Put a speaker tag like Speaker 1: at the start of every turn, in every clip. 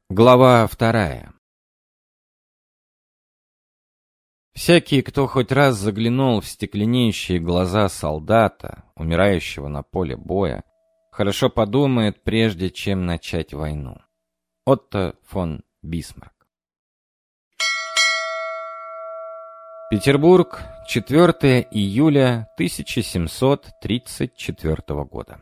Speaker 1: Глава 2. Всякий, кто хоть раз заглянул в стекленеющие глаза солдата, умирающего на поле боя, хорошо подумает, прежде чем начать войну. Отто фон Бисмарк. Петербург, 4 июля 1734 года.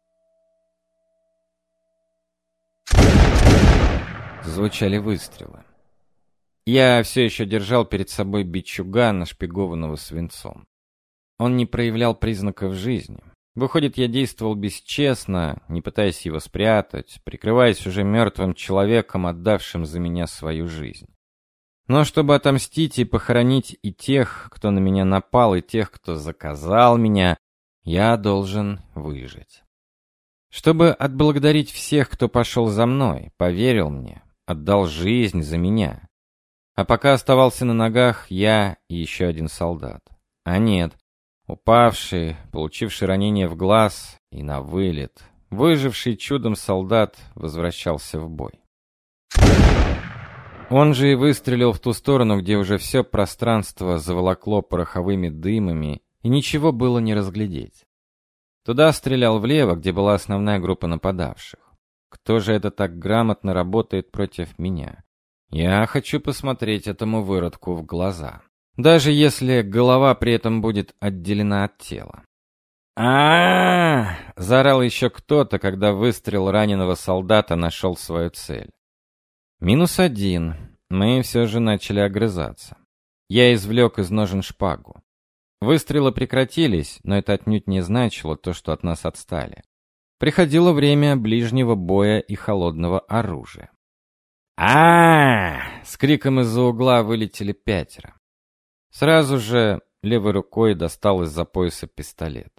Speaker 1: Звучали выстрелы. Я все еще держал перед собой бичуга, нашпигованного свинцом. Он не проявлял признаков жизни. Выходит, я действовал бесчестно, не пытаясь его спрятать, прикрываясь уже мертвым человеком, отдавшим за меня свою жизнь. Но чтобы отомстить и похоронить и тех, кто на меня напал, и тех, кто заказал меня, я должен выжить. Чтобы отблагодарить всех, кто пошел за мной, поверил мне, отдал жизнь за меня. А пока оставался на ногах я и еще один солдат. А нет, упавший, получивший ранение в глаз и на вылет, выживший чудом солдат возвращался в бой. Он же и выстрелил в ту сторону, где уже все пространство заволокло пороховыми дымами, и ничего было не разглядеть. Туда стрелял влево, где была основная группа нападавших. Кто же это так грамотно работает против меня? Я хочу посмотреть этому выродку в глаза. Даже если голова при этом будет отделена от тела. Заорал еще кто-то, когда выстрел раненого солдата нашел свою цель. -1. Мы все же начали огрызаться. Я извлек из ножен шпагу. Выстрелы прекратились, но это отнюдь не значило то, что от нас отстали. Приходило время ближнего боя и холодного оружия. С криком из-за угла вылетели 5. Сразу же левой рукой достал из-за пояса пистолет.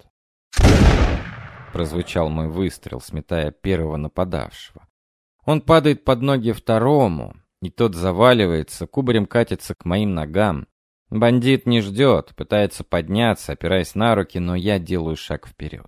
Speaker 1: Прозвучал мой выстрел, сметая первого нападавшего. Он падает под ноги второму, и тот заваливается, кубарем катится к моим ногам. Бандит не ждет, пытается подняться, опираясь на руки, но я делаю шаг вперед.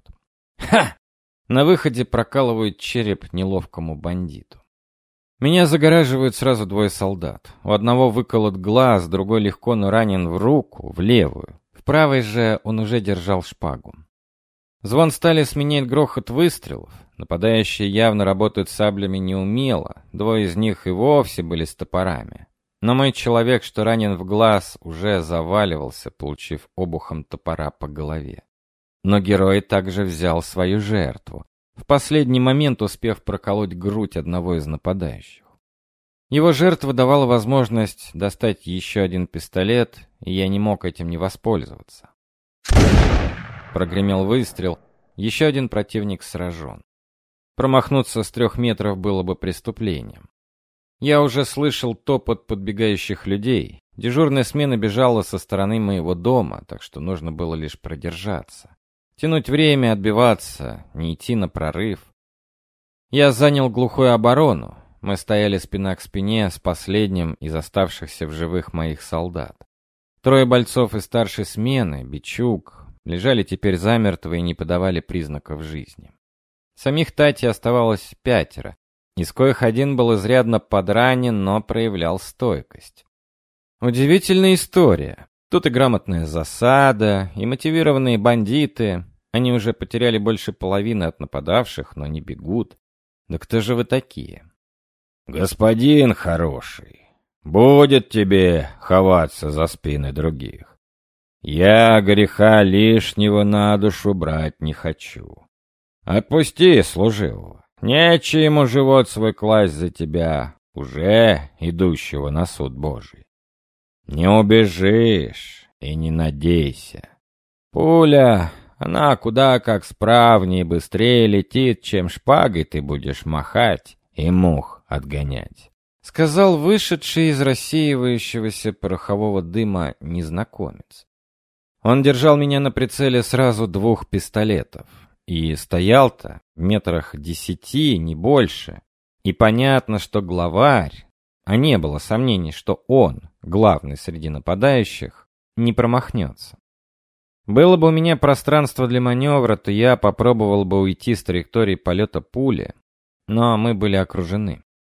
Speaker 1: На выходе прокалывают череп неловкому бандиту. Меня загораживают сразу 2 солдат. У одного выколот глаз, другой легко, но ранен в руку, в левую. В правой же он уже держал шпагу. Звон стали сменяет грохот выстрелов. Нападающие явно работают саблями неумело. 2 из них и вовсе были с топорами. Но мой человек, что ранен в глаз, уже заваливался, получив обухом топора по голове. Но герой также взял свою жертву, в последний момент успев проколоть грудь одного из нападающих. Его жертва давала возможность достать еще один пистолет, и я не мог этим не воспользоваться. Прогремел выстрел, еще один противник сражен. Промахнуться с 3 метров было бы преступлением. Я уже слышал топот подбегающих людей. Дежурная смена бежала со стороны моего дома, так что нужно было лишь продержаться. Тянуть время, отбиваться, не идти на прорыв. Я занял глухую оборону. Мы стояли спина к спине с последним из оставшихся в живых моих солдат. 3 бойцов из старшей смены, Бичук, лежали теперь замертво и не подавали признаков жизни. Самих Тати оставалось 5, из коих один был изрядно подранен, но проявлял стойкость. Удивительная история. Тут и грамотная засада, и мотивированные бандиты. Они уже потеряли больше половины от нападавших, но не бегут. Да кто же вы такие?
Speaker 2: Господин хороший, будет тебе ховаться за спины других. Я греха лишнего на душу брать не хочу. Отпусти служивого. Нече ему живот свой класть за тебя, уже идущего на суд Божий. Не убежишь и не надейся. Пуля, она куда как справнее и быстрее летит, чем шпагой ты будешь махать и мух отгонять.
Speaker 1: Сказал вышедший из рассеивающегося порохового дыма незнакомец. Он держал меня на прицеле сразу 2 пистолетов. И стоял-то в 10 метрах, не больше. И понятно, что главарь, а не было сомнений, что он, главный среди нападающих, не промахнется. Было бы у меня пространство для маневра, то я попробовал бы уйти с траектории полета пули, но мы были окружены.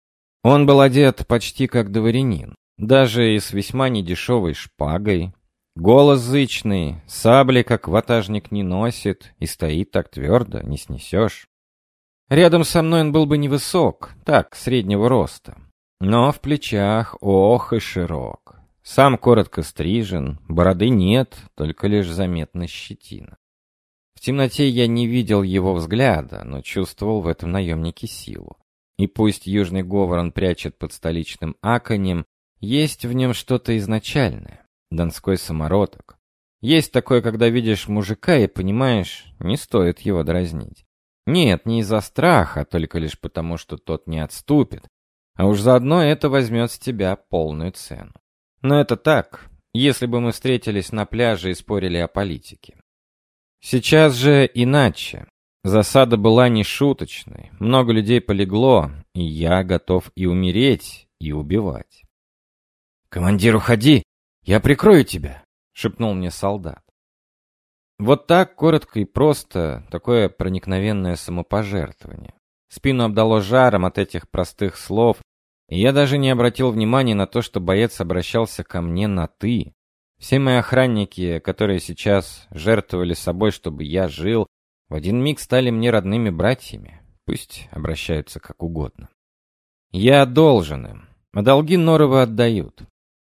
Speaker 1: Он был одет почти как дворянин, даже и с весьма недешевой шпагой. Голос зычный, сабли как ватажник не носит, и стоит так твердо, не снесешь. Рядом со мной он был бы невысок, так, среднего роста, но в плечах ох и широк. Сам коротко стрижен, бороды нет, только лишь заметна щетина. В темноте я не видел его взгляда, но чувствовал в этом наемнике силу. И пусть южный говор он прячет под столичным аканьем, есть в нем что-то изначальное, донской самородок. Есть такое, когда видишь мужика и понимаешь, не стоит его дразнить. Нет, не из-за страха, а только лишь потому, что тот не отступит, а уж заодно это возьмет с тебя полную цену. Но это так, если бы мы встретились на пляже и спорили о политике. Сейчас же иначе. Засада была нешуточной, много людей полегло, и я готов и умереть, и убивать. «Командир, уходи! Я прикрою тебя!» — шепнул мне солдат. Вот так, коротко и просто, такое проникновенное самопожертвование. Спину обдало жаром от этих простых слов, и я даже не обратил внимания на то, что боец обращался ко мне на «ты». Все мои охранники, которые сейчас жертвовали собой, чтобы я жил, в один миг стали мне родными братьями. Пусть обращаются как угодно. Я должен им, а долги норовы отдают.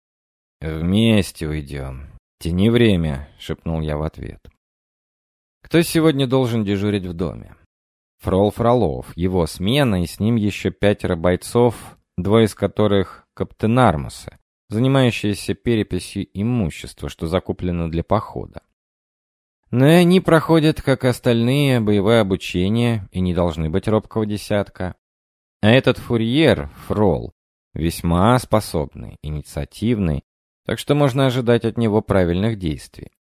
Speaker 1: «Вместе уйдем. Тяни время», — шепнул я в ответ. Кто сегодня должен дежурить в доме? Фрол Фролов, его смена, и с ним еще 5 бойцов, 2 из которых каптенармусы, занимающиеся переписью имущества, что закуплено для похода. Но и они проходят, как остальные, боевое обучение и не должны быть робкого десятка. А этот фурьер, Фрол, весьма способный, инициативный, так что можно ожидать от него правильных действий.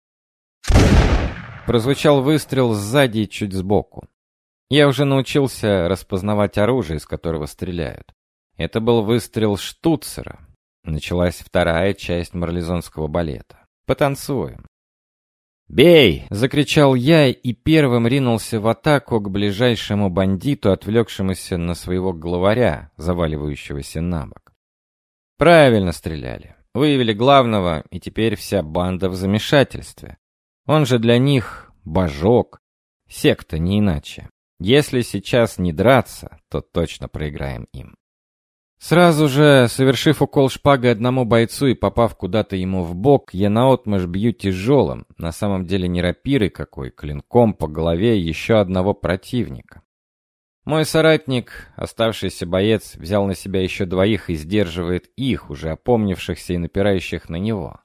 Speaker 1: Прозвучал выстрел сзади и чуть сбоку. Я уже научился распознавать оружие, из которого стреляют. Это был выстрел штуцера. Началась вторая часть марлезонского балета. Потанцуем. «Бей!» — закричал я и первым ринулся в атаку к ближайшему бандиту, отвлекшемуся на своего главаря, заваливающегося на бок. Правильно стреляли. Выявили главного, и теперь вся банда в замешательстве. Он же для них божок. Секта, не иначе. Если сейчас не драться, то точно проиграем им. Сразу же, совершив укол шпагой одному бойцу и попав куда-то ему в бок, я наотмашь бью тяжелым, на самом деле не рапирой какой, клинком по голове еще одного противника. Мой соратник, оставшийся боец, взял на себя еще 2 и сдерживает их, уже опомнившихся и напирающих на него.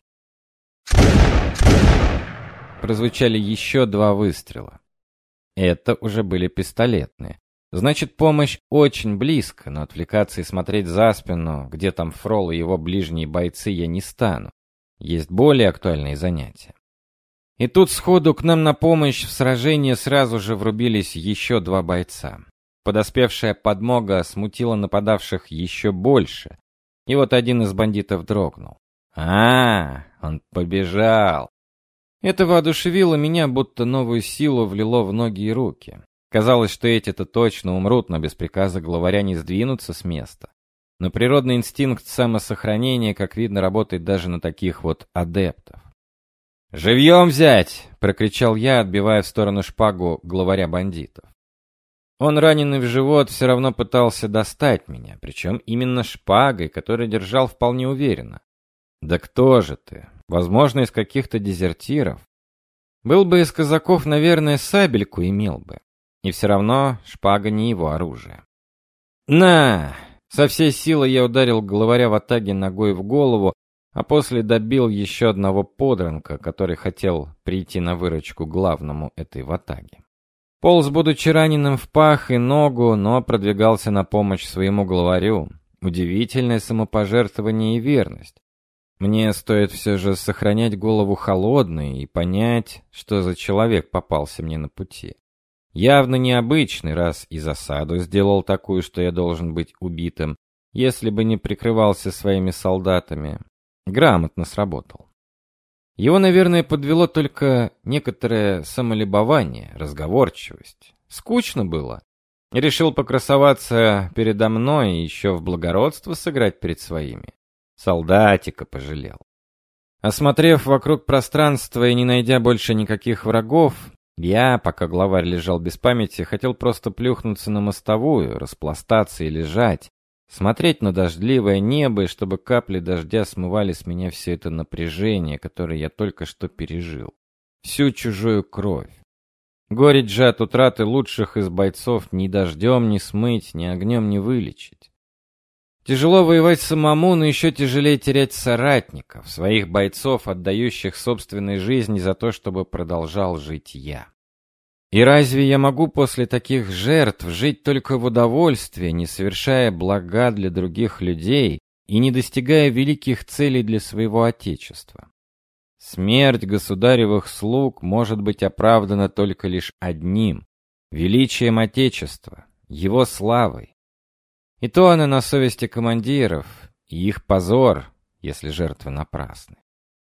Speaker 1: Прозвучали еще 2 выстрела. Это уже были пистолетные. Значит, помощь очень близко, но отвлекаться и смотреть за спину, где там Фрол и его ближние бойцы, я не стану. Есть более актуальные занятия. И тут сходу к нам на помощь в сражении сразу же врубились еще 2 бойца. Подоспевшая подмога смутила нападавших еще больше. И вот один из бандитов дрогнул. Он побежал. Это воодушевило меня, будто новую силу влило в ноги и руки. Казалось, что эти-то точно умрут, но без приказа главаря не сдвинутся с места. Но природный инстинкт самосохранения, как видно, работает даже на таких вот адептов. «Живьем взять!» — прокричал я, отбивая в сторону шпагу главаря бандитов. Он, раненый в живот, все равно пытался достать меня, причем именно шпагой, которую держал вполне уверенно. «Да кто же ты? Возможно, из каких-то дезертиров. Был бы из казаков, наверное, сабельку имел бы. И все равно шпага не его оружие. «На!» Со всей силы я ударил главаря ватаги ногой в голову, а после добил еще одного подранка, который хотел прийти на выручку главному этой ватаги. Полз, будучи раненым в пах и ногу, но продвигался на помощь своему главарю. Удивительное самопожертвование и верность. Мне стоит все же сохранять голову холодной и понять, что за человек попался мне на пути. Явно необычный, раз и засаду сделал такую, что я должен быть убитым, если бы не прикрывался своими солдатами. Грамотно сработал. Его, наверное, подвело только некоторое самолюбование, разговорчивость. Скучно было. И решил покрасоваться передо мной и еще в благородство сыграть перед своими. Солдатика пожалел. Осмотрев вокруг пространства и не найдя больше никаких врагов, я, пока главарь лежал без памяти, хотел просто плюхнуться на мостовую, распластаться и лежать, смотреть на дождливое небо, и чтобы капли дождя смывали с меня все это напряжение, которое я только что пережил. Всю чужую кровь. Горечь же от утраты лучших из бойцов ни дождем не смыть, ни огнем не вылечить. Тяжело воевать самому, но еще тяжелее терять соратников, своих бойцов, отдающих собственной жизни за то, чтобы продолжал жить я. И разве я могу после таких жертв жить только в удовольствии, не совершая блага для других людей и не достигая великих целей для своего Отечества? Смерть государевых слуг может быть оправдана только лишь одним — величием Отечества, его славой. И то она на совести командиров, и их позор, если жертвы напрасны.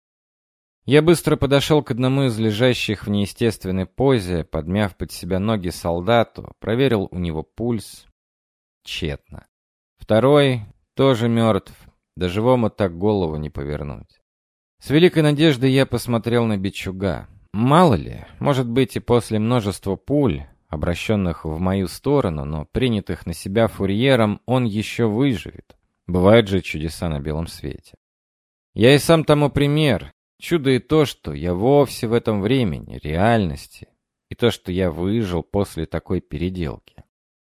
Speaker 1: Я быстро подошел к одному из лежащих в неестественной позе, подмяв под себя ноги солдату, проверил у него пульс. Тщетно. Второй тоже мертв, да живому так голову не повернуть. С великой надеждой я посмотрел на бичуга. Мало ли, может быть и после множества пуль, обращенных в мою сторону, но принятых на себя фурьером, он еще выживет. Бывают же чудеса на белом свете. Я и сам тому пример. Чудо и то, что я вовсе в этом времени, реальности, и то, что я выжил после такой переделки.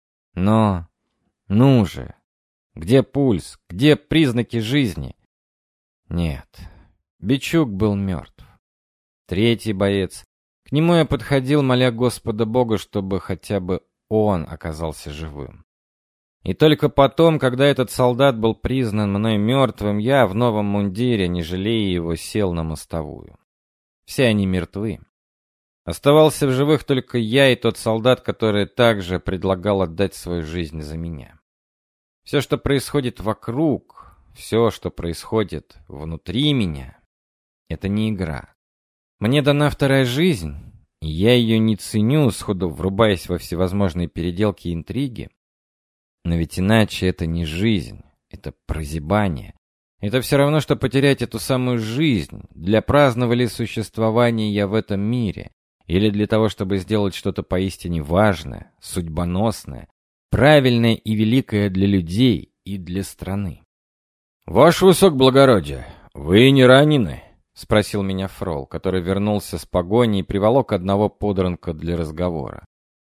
Speaker 1: Но, ну же, где пульс, где признаки жизни? Нет, бичуг был мертв. Третий боец. К нему я подходил, моля Господа Бога, чтобы хотя бы он оказался живым. И только потом, когда этот солдат был признан мной мертвым, я в новом мундире, не жалея его, сел на мостовую. Все они мертвы. Оставался в живых только я и тот солдат, который также предлагал отдать свою жизнь за меня. Все, что происходит вокруг, все, что происходит внутри меня, это не игра. Мне дана вторая жизнь, и я ее не ценю, сходу врубаясь во всевозможные переделки и интриги. Но ведь иначе это не жизнь, это прозябание. Это все равно, что потерять эту самую жизнь. Для праздного ли существования я в этом мире? Или для того, чтобы сделать что-то поистине важное, судьбоносное, правильное и великое для людей и для страны? «Ваше высокоблагородие, вы не ранены?» — спросил меня фрол, который вернулся с погони и приволок одного подранка для разговора.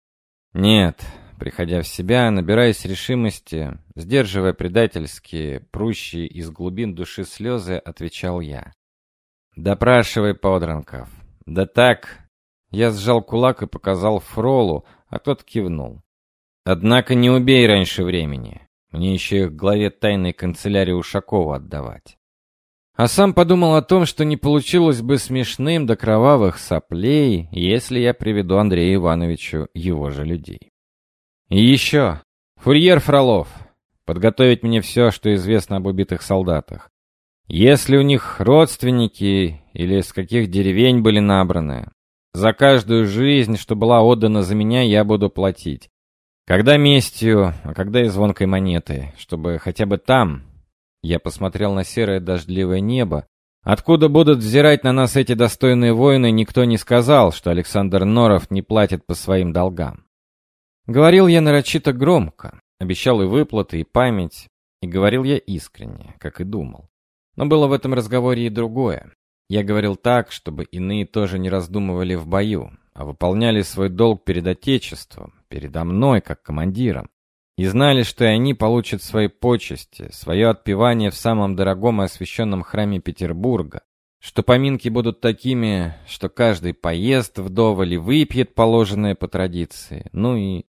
Speaker 1: «Нет», — приходя в себя, набираясь решимости, сдерживая предательские, прущие из глубин души слезы, отвечал я. «Допрашивай подранков». «Да так...» Я сжал кулак и показал фролу, а тот кивнул. «Однако не убей раньше времени. Мне еще их главе тайной канцелярии Ушакова отдавать». А сам подумал о том, что не получилось бы смешным до кровавых соплей, если я приведу Андрею Ивановичу его же людей. И еще, фурьер Фролов, подготовить мне все, что известно об убитых солдатах. Если у них родственники или с каких деревень были набраны, за каждую жизнь, что была отдана за меня, я буду платить. Когда местью, а когда и звонкой монетой, чтобы хотя бы там... Я посмотрел на серое дождливое небо. Откуда будут взирать на нас эти достойные воины, никто не сказал, что Александр Норов не платит по своим долгам. Говорил я нарочито громко, обещал и выплаты, и память, и говорил я искренне, как и думал. Но было в этом разговоре и другое. Я говорил так, чтобы иные тоже не раздумывали в бою, а выполняли свой долг перед Отечеством, передо мной, как командиром. И знали, что и они получат свои почести, свое отпевание в самом дорогом и освященном храме Петербурга, что поминки будут такими, что каждый поест вдоволь и выпьет положенное по традиции. Ну и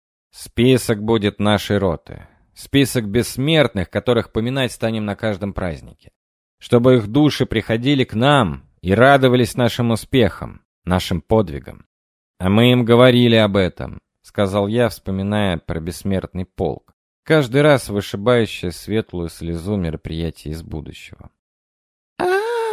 Speaker 1: список будет нашей роты, список бессмертных, которых поминать станем на каждом празднике, чтобы их души приходили к нам и радовались нашим успехам, нашим подвигам. А мы им говорили об этом, сказал я, вспоминая про бессмертный полк, каждый раз вышибающее светлую слезу мероприятие из будущего.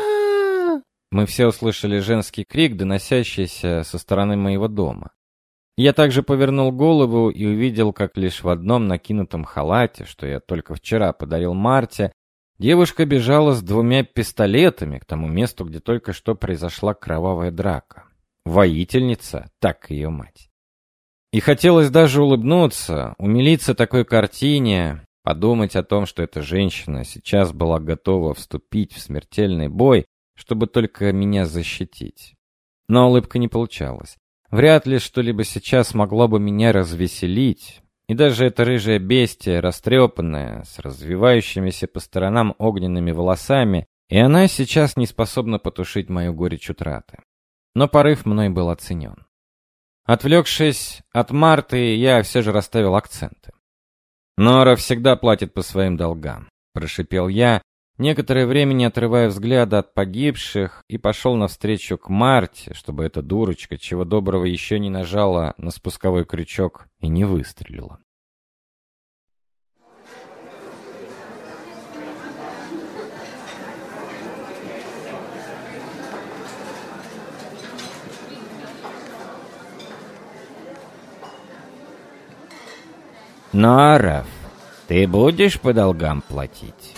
Speaker 1: Мы все услышали женский крик, доносящийся со стороны моего дома. Я также повернул голову и увидел, как лишь в одном накинутом халате, что я только вчера подарил Марте, девушка бежала с 2 пистолетами к тому месту, где только что произошла кровавая драка. Воительница, так ее мать. И хотелось даже улыбнуться, умилиться такой картине, подумать о том, что эта женщина сейчас была готова вступить в смертельный бой, чтобы только меня защитить. Но улыбка не получалась. Вряд ли что-либо сейчас могло бы меня развеселить. И даже эта рыжая бестия, растрепанная, с развивающимися по сторонам огненными волосами, и она сейчас не способна потушить мою горечь утраты. Но порыв мной был оценен. Отвлекшись от Марты, я все же расставил акценты. «Нора всегда платит по своим долгам», — прошипел я, некоторое время не отрывая взгляда от погибших, и пошел навстречу к Марте, чтобы эта дурочка, чего доброго, еще не нажала на спусковой крючок и не выстрелила.
Speaker 2: «Норов, ты будешь по долгам платить?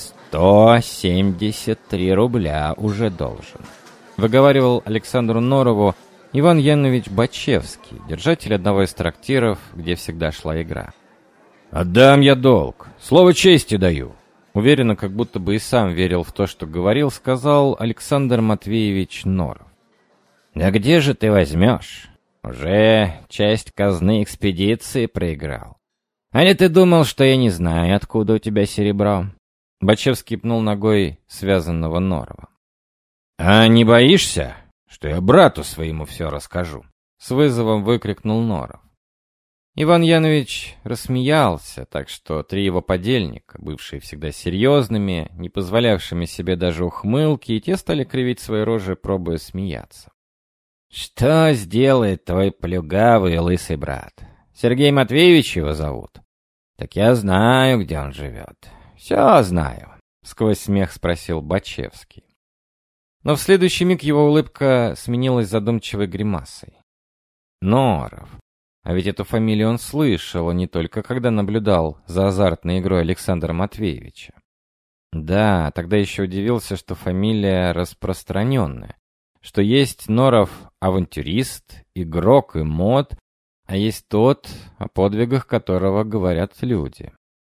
Speaker 2: 173 рубля уже должен»,
Speaker 1: — выговаривал Александру Норову Иван Янович Бачевский, держатель одного из трактиров, где всегда шла игра.
Speaker 2: «Отдам я долг, слово чести даю»,
Speaker 1: — уверенно, как будто бы и сам верил в то, что говорил, сказал Александр Матвеевич Норов.
Speaker 2: «Да где же ты возьмешь? Уже часть казны экспедиции проиграл. Али ты думал, что я не знаю, откуда у тебя серебро?»
Speaker 1: Бачевский пнул ногой связанного Норова.
Speaker 2: «А не боишься, что я брату своему все расскажу?»
Speaker 1: С вызовом выкрикнул Норов. Иван Янович рассмеялся, так что 3 его подельника, бывшие всегда серьезными, не позволявшими себе даже ухмылки, и те стали кривить свои рожи, пробуя смеяться.
Speaker 2: «Что сделает твой плюгавый лысый брат? Сергей Матвеевич его зовут. Так я знаю, где он живет. Все знаю», —
Speaker 1: сквозь смех спросил Бачевский. Но в следующий миг его улыбка сменилась задумчивой гримасой. Норов. А ведь эту фамилию он слышал, не только когда наблюдал за азартной игрой Александра Матвеевича. Да, тогда еще удивился, что фамилия распространенная, что есть Норов авантюрист, игрок и мод, а есть тот, о подвигах которого говорят люди.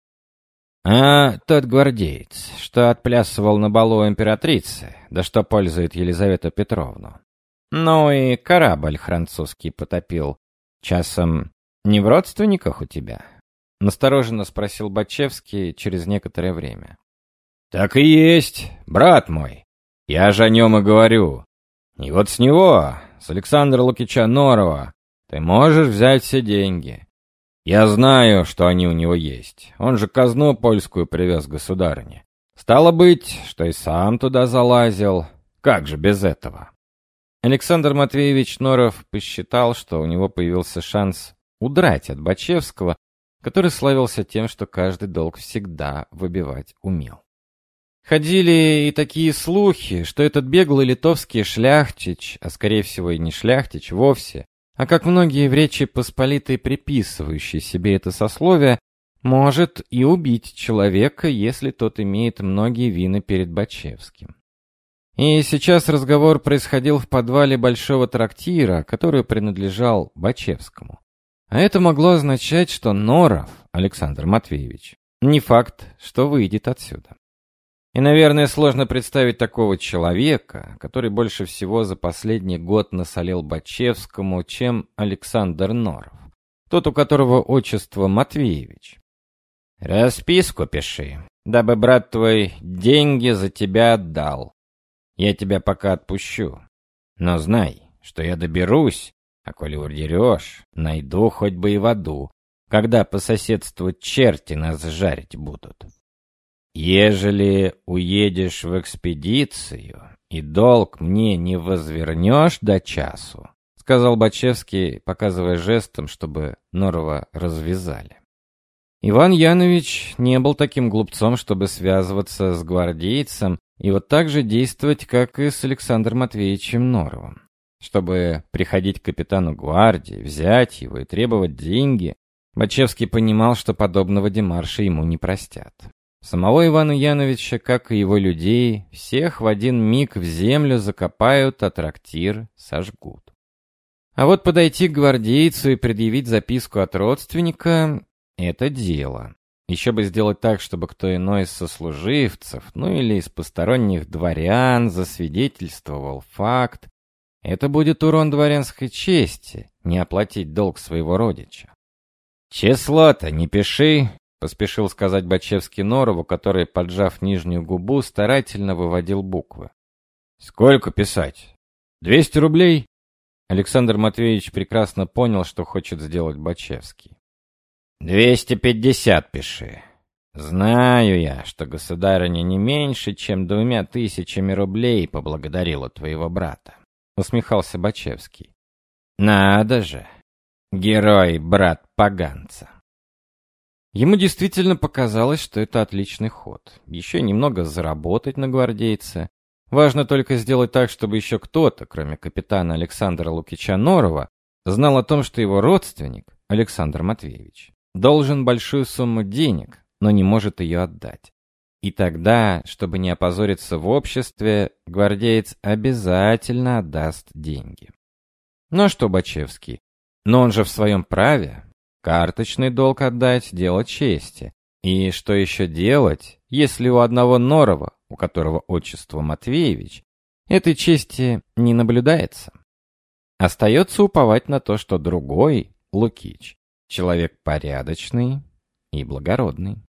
Speaker 2: «А тот гвардеец, что отплясывал на балу императрицы, да что пользует Елизавету Петровну. Ну и корабль французский потопил. Часом не в родственниках у тебя?»
Speaker 1: — настороженно спросил Бачевский через некоторое время.
Speaker 2: «Так и есть, брат мой. Я же о нем и говорю. И вот с него, с Александра Лукича Норова, ты можешь взять все деньги. Я знаю, что они у него есть. Он же казну польскую привез государыне. Стало быть, что и сам туда залазил. Как же без этого?»
Speaker 1: Александр Матвеевич Норов посчитал, что у него появился шанс удрать от Бачевского, который славился тем, что каждый долг всегда выбивать умел. Ходили и такие слухи, что этот беглый литовский шляхтич, а скорее всего и не шляхтич вовсе, а как многие в Речи Посполитой приписывающие себе это сословие, может и убить человека, если тот имеет многие вины перед Бачевским. И сейчас разговор происходил в подвале большого трактира, который принадлежал Бачевскому. А это могло означать, что Норов, Александр Матвеевич, не факт, что выйдет отсюда. И, наверное, сложно представить такого человека, который больше всего за последний год насолил Бачевскому, чем Александр Норов, тот, у которого отчество Матвеевич.
Speaker 2: «Расписку пиши, дабы брат твой деньги за тебя отдал. Я тебя пока отпущу. Но знай, что я доберусь, а коли удерешь, найду хоть бы и в аду, когда по соседству черти нас жарить будут. Ежели уедешь в экспедицию и долг мне не возвернешь до часу, — сказал Бачевский, показывая жестом, чтобы Норова развязали. Иван Янович не был таким глупцом, чтобы связываться с гвардейцем и вот так же действовать, как и с Александром Матвеевичем Норовым.
Speaker 1: чтобы приходить к капитану гвардии, взять его и требовать деньги, Бачевский понимал, что подобного демарша ему не простят. Самого Ивана Яновича, как и его людей, всех в один миг в землю закопают, а трактир сожгут. А вот подойти к гвардейцу и предъявить записку от родственника — это дело. Еще бы сделать так, чтобы кто иной из сослуживцев, ну или из посторонних дворян засвидетельствовал факт. Это будет урон дворянской чести, не оплатить долг своего родича. «Число-то не пиши», — поспешил сказать Бачевский Норову, который, поджав нижнюю губу, старательно выводил буквы. «Сколько писать? 200 рублей?» Александр Матвеевич прекрасно понял, что хочет сделать Бачевский. 250 пиши. Знаю я, что государыня не меньше, чем 2000 рублей поблагодарила твоего брата», — усмехался Бачевский. «Надо же, герой, брат поганца». Ему действительно показалось, что это отличный ход. Еще немного заработать на гвардейце. Важно только сделать так, чтобы еще кто-то, кроме капитана Александра Лукича Норова, знал о том, что его родственник, Александр Матвеевич, должен большую сумму денег, но не может ее отдать. И тогда, чтобы не опозориться в обществе, гвардеец обязательно отдаст деньги. Ну а что Бачевский? Но он же в своем праве. Карточный долг отдать – дело чести. И что еще делать, если у одного Норова, у которого отчество Матвеевич, этой чести не наблюдается? Остается уповать на то, что другой, Лукич, человек порядочный и благородный.